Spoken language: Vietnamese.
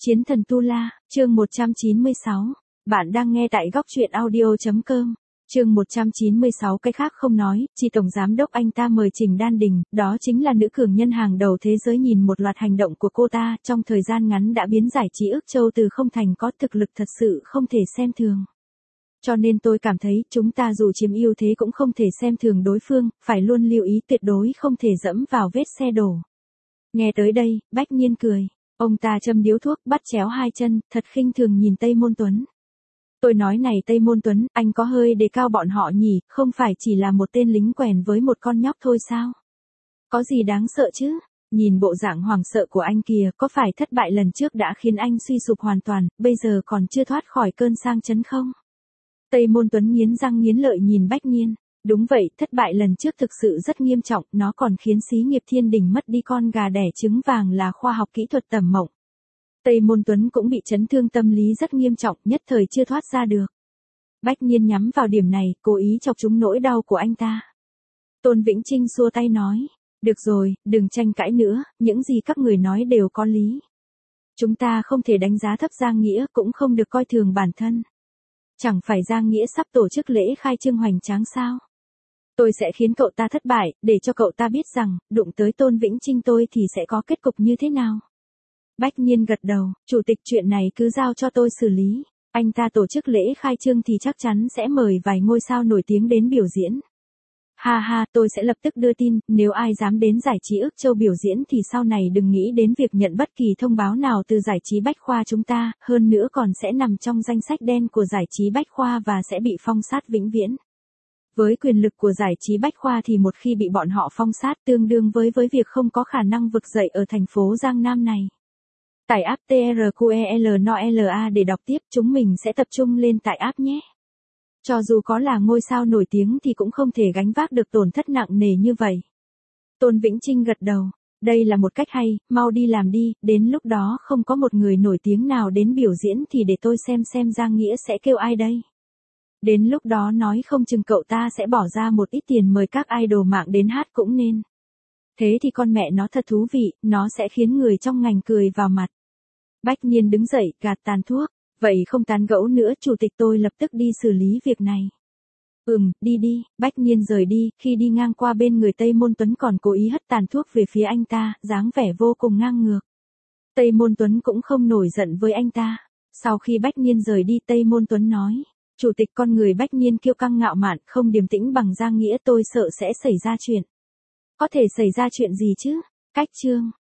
Chiến thần Tu La, chương 196. Bạn đang nghe tại góc truyện audio.com. Chương 196 cái khác không nói, chi tổng giám đốc anh ta mời Trình Đan Đình, đó chính là nữ cường nhân hàng đầu thế giới, nhìn một loạt hành động của cô ta, trong thời gian ngắn đã biến giải trí ước châu từ không thành có, thực lực thật sự không thể xem thường. Cho nên tôi cảm thấy chúng ta dù chiếm ưu thế cũng không thể xem thường đối phương, phải luôn lưu ý tuyệt đối không thể dẫm vào vết xe đổ. Nghe tới đây, Bách Nhiên cười. Ông ta châm điếu thuốc, bắt chéo hai chân, thật khinh thường nhìn Tây Môn Tuấn. Tôi nói này Tây Môn Tuấn, anh có hơi đề cao bọn họ nhỉ, không phải chỉ là một tên lính quèn với một con nhóc thôi sao? Có gì đáng sợ chứ? Nhìn bộ dạng hoảng sợ của anh kìa, có phải thất bại lần trước đã khiến anh suy sụp hoàn toàn, bây giờ còn chưa thoát khỏi cơn sang chấn không? Tây Môn Tuấn nghiến răng nghiến lợi nhìn Bách Nhiên. Đúng vậy, thất bại lần trước thực sự rất nghiêm trọng, nó còn khiến xí nghiệp Thiên Đình mất đi con gà đẻ trứng vàng là khoa học kỹ thuật tầm mộng. Tây Môn Tuấn cũng bị chấn thương tâm lý rất nghiêm trọng, nhất thời chưa thoát ra được. Bách Nhiên nhắm vào điểm này, cố ý chọc trúng nỗi đau của anh ta. Tôn Vĩnh Trinh xua tay nói, được rồi, đừng tranh cãi nữa, những gì các người nói đều có lý. Chúng ta không thể đánh giá thấp Giang Nghĩa, cũng không được coi thường bản thân. Chẳng phải Giang Nghĩa sắp tổ chức lễ khai trương hoành tráng sao? Tôi sẽ khiến cậu ta thất bại, để cho cậu ta biết rằng, đụng tới Tôn Vĩnh Trinh tôi thì sẽ có kết cục như thế nào. Bách Nhiên gật đầu, chủ tịch chuyện này cứ giao cho tôi xử lý. Anh ta tổ chức lễ khai trương thì chắc chắn sẽ mời vài ngôi sao nổi tiếng đến biểu diễn. Ha ha, tôi sẽ lập tức đưa tin, nếu ai dám đến giải trí ước châu biểu diễn thì sau này đừng nghĩ đến việc nhận bất kỳ thông báo nào từ giải trí Bách Khoa chúng ta, hơn nữa còn sẽ nằm trong danh sách đen của giải trí Bách Khoa và sẽ bị phong sát vĩnh viễn. Với quyền lực của giải trí Bách Khoa thì một khi bị bọn họ phong sát tương đương với việc không có khả năng vực dậy ở thành phố Giang Nam này. Tải app TRQELNOLA để đọc tiếp, chúng mình sẽ tập trung lên tải app nhé. Cho dù có là ngôi sao nổi tiếng thì cũng không thể gánh vác được tổn thất nặng nề như vậy. Tôn Vĩnh Trinh gật đầu, đây là một cách hay, mau đi làm đi, đến lúc đó không có một người nổi tiếng nào đến biểu diễn thì để tôi xem Giang Nghĩa sẽ kêu ai đây. Đến lúc đó nói không chừng cậu ta sẽ bỏ ra một ít tiền mời các idol mạng đến hát cũng nên. Thế thì con mẹ nó thật thú vị, nó sẽ khiến người trong ngành cười vào mặt. Bách Nhiên đứng dậy, gạt tàn thuốc. Vậy không tán gẫu nữa, chủ tịch tôi lập tức đi xử lý việc này. Đi, Bách Nhiên rời đi, khi đi ngang qua bên người Tây Môn Tuấn còn cố ý hất tàn thuốc về phía anh ta, dáng vẻ vô cùng ngang ngược. Tây Môn Tuấn cũng không nổi giận với anh ta. Sau khi Bách Nhiên rời đi, Tây Môn Tuấn nói, chủ tịch con người Bách Nhiên kiêu căng ngạo mạn, không điềm tĩnh bằng Giang Nghĩa, tôi sợ sẽ xảy ra chuyện. Có thể xảy ra chuyện gì chứ? Cách chương.